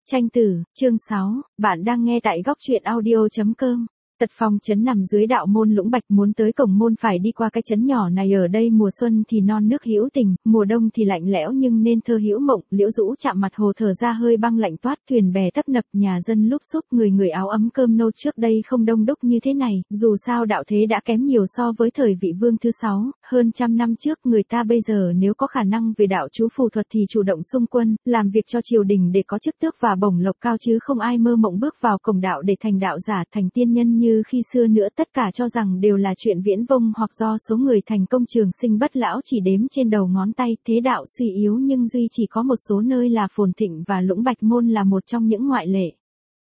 Tranh tử, chương 6, bạn đang nghe tại góc truyện audio.com. Tật Phong trấn nằm dưới đạo môn Lũng Bạch, muốn tới cổng môn phải đi qua cái trấn nhỏ này. Ở đây mùa xuân thì non nước hữu tình, mùa đông thì lạnh lẽo nhưng nên thơ hữu mộng. Liễu Dũ chạm mặt hồ thở ra hơi băng lạnh toát, thuyền bè tấp nập, nhà dân lúc xúc, người người áo ấm cơm nâu. Trước đây không đông đúc như thế này, dù sao đạo thế đã kém nhiều so với thời vị Vương thứ 6, hơn trăm năm trước. Người ta bây giờ nếu có khả năng về đạo chú phù thuật thì chủ động xung quân, làm việc cho triều đình để có chức tước và bổng lộc cao, chứ không ai mơ mộng bước vào cổng đạo để thành đạo giả, thành tiên nhân như khi xưa nữa. Tất cả cho rằng đều là chuyện viễn vông, hoặc do số người thành công trường sinh bất lão chỉ đếm trên đầu ngón tay. Thế đạo suy yếu nhưng duy chỉ có một số nơi là phồn thịnh, và Lũng Bạch môn là một trong những ngoại lệ.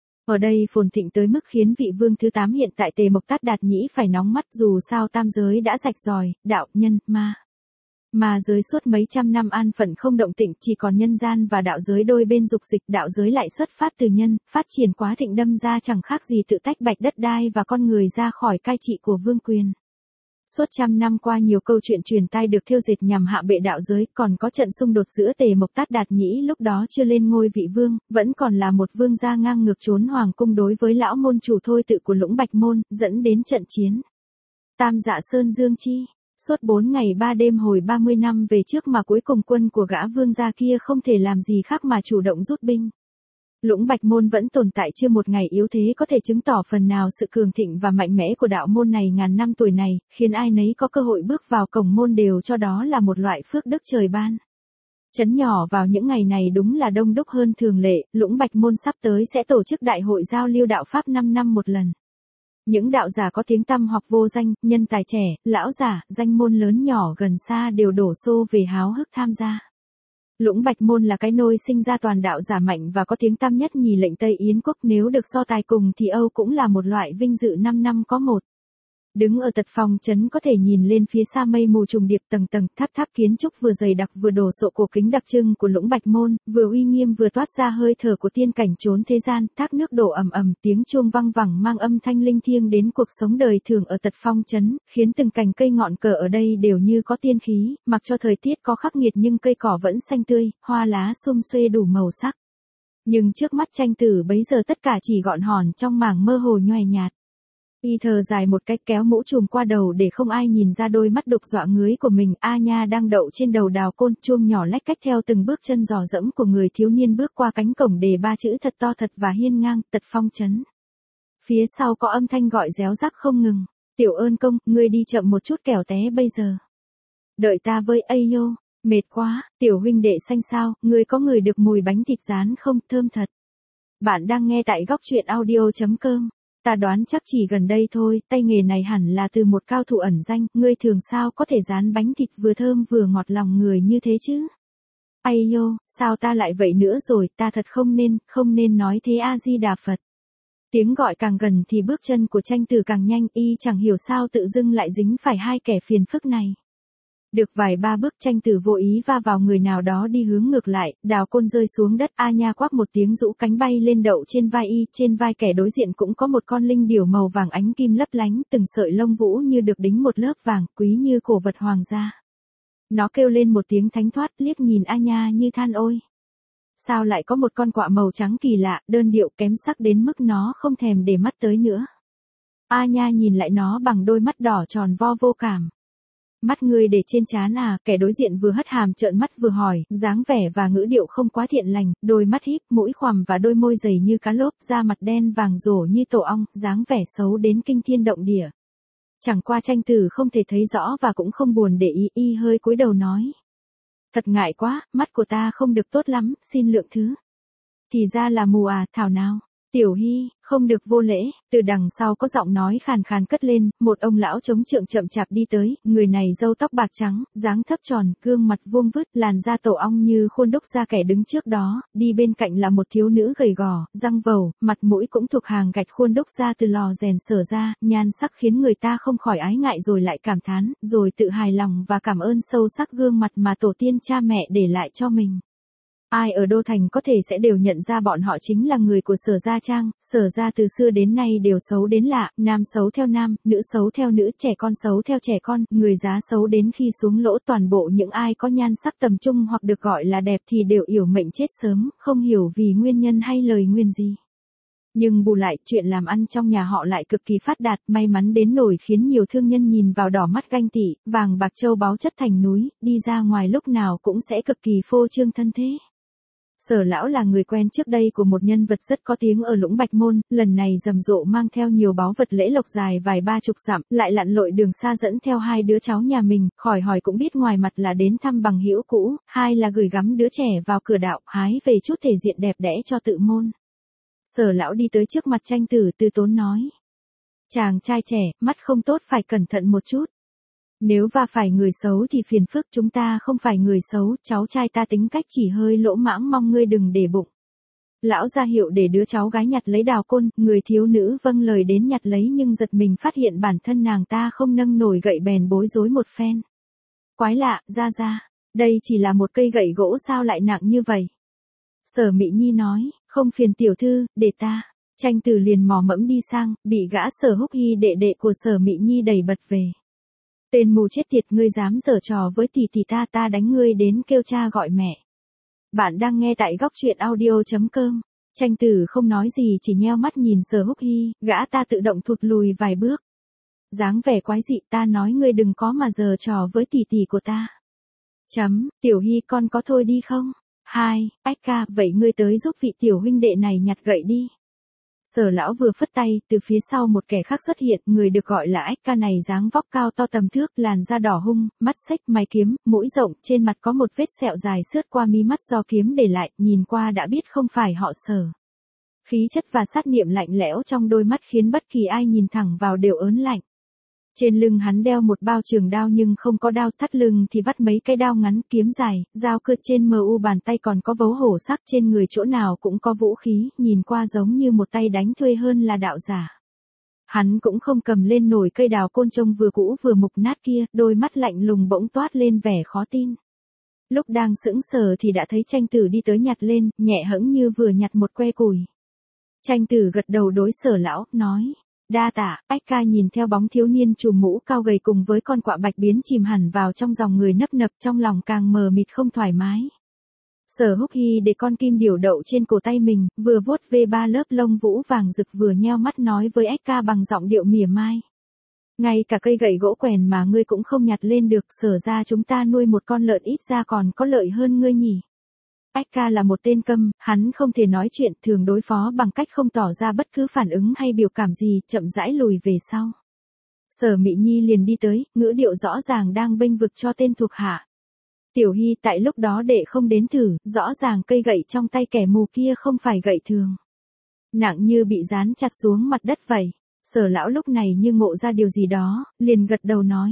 Ở đây phồn thịnh tới mức khiến vị Vương thứ 8 hiện tại Tề Mộc Tát Đạt Nhĩ phải nóng mắt, dù sao tam giới đã rạch ròi, đạo, nhân, ma. Mà giới suốt mấy trăm năm an phận không động tĩnh, chỉ còn nhân gian và đạo giới đôi bên dục dịch. Đạo giới lại xuất phát từ nhân, phát triển quá thịnh, đâm ra chẳng khác gì tự tách bạch đất đai và con người ra khỏi cai trị của vương quyền. Suốt trăm năm qua nhiều câu chuyện truyền tai được thêu dệt nhằm hạ bệ đạo giới, còn có trận xung đột giữa Tề Mộc Tát Đạt Nhĩ lúc đó chưa lên ngôi vị vương, vẫn còn là một vương gia ngang ngược trốn hoàng cung đối với lão môn chủ Thôi Tự của Lũng Bạch môn, dẫn đến trận chiến Tam Dạ Sơn Dương Chi. Suốt 4 ngày 3 đêm hồi 30 năm về trước mà cuối cùng quân của gã vương gia kia không thể làm gì khác mà chủ động rút binh. Lũng Bạch môn vẫn tồn tại chưa một ngày yếu thế, có thể chứng tỏ phần nào sự cường thịnh và mạnh mẽ của đạo môn này ngàn năm tuổi này, khiến ai nấy có cơ hội bước vào cổng môn đều cho đó là một loại phước đức trời ban. Trấn nhỏ vào những ngày này đúng là đông đúc hơn thường lệ. Lũng Bạch môn sắp tới sẽ tổ chức đại hội giao lưu đạo pháp 5 năm một lần. Những đạo giả có tiếng tăm hoặc vô danh, nhân tài trẻ, lão giả, danh môn lớn nhỏ gần xa đều đổ xô về háo hức tham gia. Lũng Bạch môn là cái nôi sinh ra toàn đạo giả mạnh và có tiếng tăm nhất nhì lệnh Tây Yến quốc, nếu được so tài cùng thì Âu cũng là một loại vinh dự 5 năm có một. Đứng ở Tật Phong trấn có thể nhìn lên phía xa mây mù trùng điệp, tầng tầng tháp tháp kiến trúc vừa dày đặc vừa đồ sộ, cổ kính đặc trưng của Lũng Bạch môn, vừa uy nghiêm vừa toát ra hơi thở của tiên cảnh trốn thế gian. Thác nước đổ ầm ầm, tiếng chuông vang vẳng mang âm thanh linh thiêng đến cuộc sống đời thường ở Tật Phong trấn, khiến từng cành cây ngọn cờ ở đây đều như có tiên khí. Mặc cho thời tiết có khắc nghiệt nhưng cây cỏ vẫn xanh tươi, hoa lá sum xuê đủ màu sắc. Nhưng trước mắt Tranh tử bấy giờ tất cả chỉ gọn hòn trong mảng mơ hồ nhòe nhạt. Y thở dài một cách, kéo mũ trùm qua đầu để không ai nhìn ra đôi mắt đục dọa ngứa của mình. A Nha đang đậu trên đầu đào côn, chuông nhỏ lách cách theo từng bước chân dò dẫm của người thiếu niên bước qua cánh cổng đề ba chữ thật to thật và hiên ngang: Tật Phong trấn. Phía sau có âm thanh gọi réo rắc không ngừng: Tiểu ơn công, ngươi đi chậm một chút kẻo té bây giờ. Đợi ta với. Ây nhô, mệt quá. Tiểu huynh đệ xanh sao, ngươi có ngửi được mùi bánh thịt rán không, thơm thật. Bạn đang nghe tại góc truyện audio.com. Ta đoán chắc chỉ gần đây thôi, tay nghề này hẳn là từ một cao thủ ẩn danh. Ngươi thường sao có thể rán bánh thịt vừa thơm vừa ngọt lòng người như thế chứ? Ây nhô, sao ta lại vậy nữa rồi, ta thật không nên nói thế. A Di Đà Phật. Tiếng gọi càng gần thì bước chân của Tranh tử càng nhanh, y chẳng hiểu sao tự dưng lại dính phải hai kẻ phiền phức này. Được vài ba bước, Tranh tử vô ý va vào người nào đó đi hướng ngược lại, đào côn rơi xuống đất. A Nha quát một tiếng rũ cánh bay lên đậu trên vai y. Trên vai kẻ đối diện cũng có một con linh điểu màu vàng ánh kim lấp lánh, từng sợi lông vũ như được đính một lớp vàng, quý như cổ vật hoàng gia. Nó kêu lên một tiếng thánh thoát, liếc nhìn A Nha như than ôi. Sao lại có một con quạ màu trắng kỳ lạ, đơn điệu kém sắc đến mức nó không thèm để mắt tới nữa. A Nha nhìn lại nó bằng đôi mắt đỏ tròn vo vô cảm. Mắt ngươi để trên trán à? Kẻ đối diện vừa hất hàm trợn mắt vừa hỏi, dáng vẻ và ngữ điệu không quá thiện lành, đôi mắt híp, mũi khoằm và đôi môi dày như cá lốp, da mặt đen vàng rổ như tổ ong, dáng vẻ xấu đến kinh thiên động địa. Chẳng qua Tranh tử không thể thấy rõ và cũng không buồn để ý, y hơi cúi đầu nói: Thật ngại quá, mắt của ta không được tốt lắm, xin lượng thứ. Thì ra là mù à, thảo nào. Tiểu Hy, không được vô lễ. Từ đằng sau có giọng nói khàn khàn cất lên, một ông lão chống trượng chậm chạp đi tới. Người này râu tóc bạc trắng, dáng thấp tròn, gương mặt vuông vức, làn da tổ ong như khuôn đúc da. Kẻ đứng trước đó, đi bên cạnh là một thiếu nữ gầy gò, răng vầu, mặt mũi cũng thuộc hàng gạch khuôn đúc da từ lò rèn sở ra, nhan sắc khiến người ta không khỏi ái ngại rồi lại cảm thán, rồi tự hài lòng và cảm ơn sâu sắc gương mặt mà tổ tiên cha mẹ để lại cho mình. Ai ở Đô Thành có thể sẽ đều nhận ra bọn họ chính là người của Sở Gia Trang, Sở Gia từ xưa đến nay đều xấu đến lạ, nam xấu theo nam, nữ xấu theo nữ, trẻ con xấu theo trẻ con, người giá xấu đến khi xuống lỗ, toàn bộ những ai có nhan sắc tầm trung hoặc được gọi là đẹp thì đều yểu mệnh chết sớm, không hiểu vì nguyên nhân hay lời nguyền gì. Nhưng bù lại, chuyện làm ăn trong nhà họ lại cực kỳ phát đạt, may mắn đến nổi khiến nhiều thương nhân nhìn vào đỏ mắt ganh tị, vàng bạc châu báu chất thành núi, đi ra ngoài lúc nào cũng sẽ cực kỳ phô trương thân thế. Sở lão là người quen trước đây của một nhân vật rất có tiếng ở Lũng Bạch Môn, lần này rầm rộ mang theo nhiều báu vật lễ lộc dài vài ba chục dặm, lại lặn lội đường xa dẫn theo hai đứa cháu nhà mình, khỏi hỏi cũng biết ngoài mặt là đến thăm bằng hữu cũ, hai là gửi gắm đứa trẻ vào cửa đạo, hái về chút thể diện đẹp đẽ cho tự môn. Sở lão đi tới trước mặt Tranh Tử từ tốn nói. Chàng trai trẻ, mắt không tốt phải cẩn thận một chút. Nếu va phải người xấu thì phiền phức, chúng ta không phải người xấu, cháu trai ta tính cách chỉ hơi lỗ mãng, mong ngươi đừng để bụng. Lão ra hiệu để đứa cháu gái nhặt lấy đào côn, người thiếu nữ vâng lời đến nhặt lấy nhưng giật mình phát hiện bản thân nàng ta không nâng nổi gậy bèn bối rối một phen. Quái lạ, ra, đây chỉ là một cây gậy gỗ sao lại nặng như vậy? Sở Mị Nhi nói, không phiền tiểu thư, để ta. Tranh Tử liền mò mẫm đi sang, bị gã Sở Húc Hy đệ đệ của Sở Mị Nhi đẩy bật về. Tên mù chết tiệt, ngươi dám giở trò với tỷ tỷ ta đánh ngươi đến kêu cha gọi mẹ. Bạn đang nghe tại góc truyện audio.com. Tranh Tử không nói gì chỉ nheo mắt nhìn Sở Húc Hy, gã ta tự động thụt lùi vài bước. Dáng vẻ quái dị, ta nói ngươi đừng có mà giở trò với tỷ tỷ của ta. Tiểu Hy con có thôi đi không? Ách ca, vậy ngươi tới giúp vị tiểu huynh đệ này nhặt gậy đi. Sở lão vừa phất tay, từ phía sau một kẻ khác xuất hiện, người được gọi là Ách ca này dáng vóc cao to tầm thước, làn da đỏ hung, mắt xếch, mày kiếm, mũi rộng, trên mặt có một vết sẹo dài sướt qua mí mắt do kiếm để lại, nhìn qua đã biết không phải họ Sở. Khí chất và sát niệm lạnh lẽo trong đôi mắt khiến bất kỳ ai nhìn thẳng vào đều ớn lạnh. Trên lưng hắn đeo một bao trường đao nhưng không có đao, thắt lưng thì vắt mấy cái đao ngắn, kiếm dài, dao cưa trên mu bàn tay còn có vấu hổ sắc, trên người chỗ nào cũng có vũ khí, nhìn qua giống như một tay đánh thuê hơn là đạo giả. Hắn cũng không cầm lên nổi cây đào côn trông vừa cũ vừa mục nát kia, đôi mắt lạnh lùng bỗng toát lên vẻ khó tin. Lúc đang sững sờ thì đã thấy Tranh Tử đi tới nhặt lên, nhẹ hẫng như vừa nhặt một que củi. Tranh Tử gật đầu đối Sở lão, nói. Đa tạ. Ách ca nhìn theo bóng thiếu niên trùm mũ cao gầy cùng với con quạ bạch biến chìm hẳn vào trong dòng người nấp nập, trong lòng càng mờ mịt không thoải mái. Sở Húc Hy để con kim điểu đậu trên cổ tay mình, vừa vuốt về ba lớp lông vũ vàng rực vừa nheo mắt nói với Ách ca bằng giọng điệu mỉa mai. Ngay cả cây gậy gỗ quèn mà ngươi cũng không nhặt lên được, Sở ra chúng ta nuôi một con lợn ít ra còn có lợi hơn ngươi nhỉ. Ách ca là một tên câm, hắn không thể nói chuyện, thường đối phó bằng cách không tỏ ra bất cứ phản ứng hay biểu cảm gì, chậm rãi lùi về sau. Sở Mị Nhi liền đi tới, ngữ điệu rõ ràng đang bênh vực cho tên thuộc hạ. Tiểu Hy, tại lúc đó đệ không đến thử, rõ ràng cây gậy trong tay kẻ mù kia không phải gậy thường. Nặng như bị dán chặt xuống mặt đất vậy. Sở lão lúc này như ngộ ra điều gì đó, liền gật đầu nói.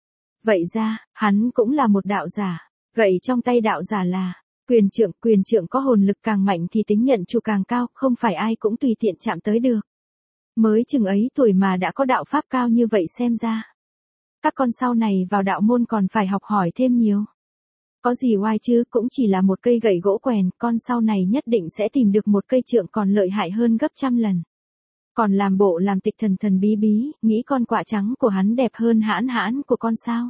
Vậy ra, hắn cũng là một đạo giả, gậy trong tay đạo giả là... Quyền trượng có hồn lực càng mạnh thì tính nhận chủ càng cao, không phải ai cũng tùy tiện chạm tới được. Mới chừng ấy tuổi mà đã có đạo pháp cao như vậy xem ra. Các con sau này vào đạo môn còn phải học hỏi thêm nhiều. Có gì oai chứ, cũng chỉ là một cây gậy gỗ quèn, con sau này nhất định sẽ tìm được một cây trượng còn lợi hại hơn gấp trăm lần. Còn làm bộ làm tịch thần bí bí, nghĩ con quạ trắng của hắn đẹp hơn hãn của con sao?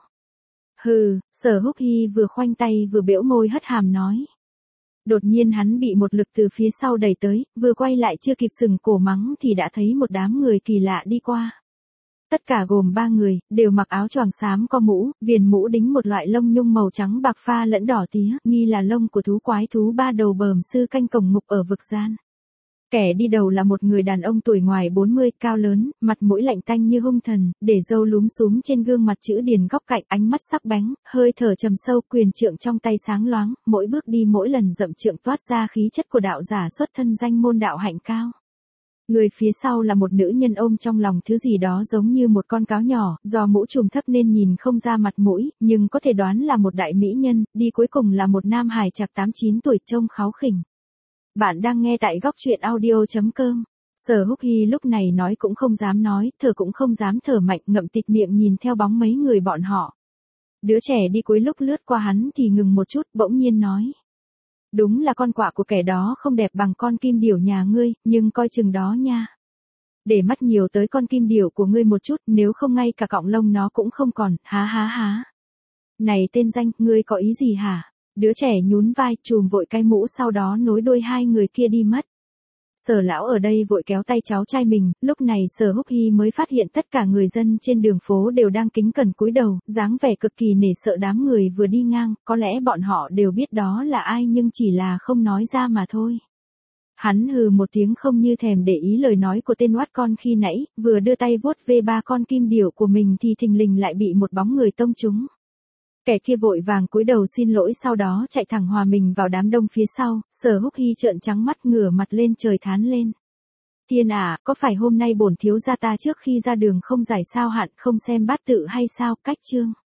Hừ, Sở Húc Hy vừa khoanh tay vừa bĩu môi hất hàm nói. Đột nhiên hắn bị một lực từ phía sau đẩy tới, vừa quay lại chưa kịp sừng cổ mắng thì đã thấy một đám người kỳ lạ đi qua. Tất cả gồm 3 người, đều mặc áo choàng xám có mũ, viền mũ đính một loại lông nhung màu trắng bạc pha lẫn đỏ tía, nghi là lông của thú quái thú ba đầu bờm sư canh cổng ngục ở vực gian. Kẻ đi đầu là một người đàn ông tuổi ngoài 40, cao lớn, mặt mũi lạnh tanh như hung thần, để râu lúm xúm trên gương mặt chữ điền góc cạnh, ánh mắt sắc bén, hơi thở trầm sâu, quyền trượng trong tay sáng loáng, mỗi bước đi mỗi lần dậm trượng toát ra khí chất của đạo giả xuất thân danh môn đạo hạnh cao. Người phía sau là một nữ nhân ôm trong lòng thứ gì đó giống như một con cáo nhỏ, do mũ trùm thấp nên nhìn không ra mặt mũi, nhưng có thể đoán là một đại mỹ nhân, đi cuối cùng là một nam hài chạc 8-9 tuổi trông kháu khỉnh. Bạn đang nghe tại góc truyện audio.com. Sở Húc Hy lúc này nói cũng không dám nói, thở cũng không dám thở mạnh, ngậm tịt miệng nhìn theo bóng mấy người bọn họ. Đứa trẻ đi cuối lúc lướt qua hắn thì ngừng một chút, bỗng nhiên nói. Đúng là con quạ của kẻ đó không đẹp bằng con kim điểu nhà ngươi, nhưng coi chừng đó nha. Để mắt nhiều tới con kim điểu của ngươi một chút, nếu không ngay cả cọng lông nó cũng không còn, há há há. Này tên danh, ngươi có ý gì hả? Đứa trẻ nhún vai, chùm vội cái mũ sau đó nối đuôi hai người kia đi mất. Sở lão ở đây vội kéo tay cháu trai mình, lúc này Sở Húc Hi mới phát hiện tất cả người dân trên đường phố đều đang kính cẩn cúi đầu, dáng vẻ cực kỳ nể sợ đám người vừa đi ngang, có lẽ bọn họ đều biết đó là ai nhưng chỉ là không nói ra mà thôi. Hắn hừ một tiếng không như thèm để ý lời nói của tên oát con khi nãy, vừa đưa tay vuốt về ba con kim điểu của mình thì thình lình lại bị một bóng người tông trúng. Kẻ kia vội vàng cúi đầu xin lỗi sau đó chạy thẳng hòa mình vào đám đông phía sau, Sở Húc Hi trợn trắng mắt ngửa mặt lên trời thán lên. Tiên à, có phải hôm nay bổn thiếu gia ta trước khi ra đường không giải sao hạn không xem bát tự hay sao, cách chương.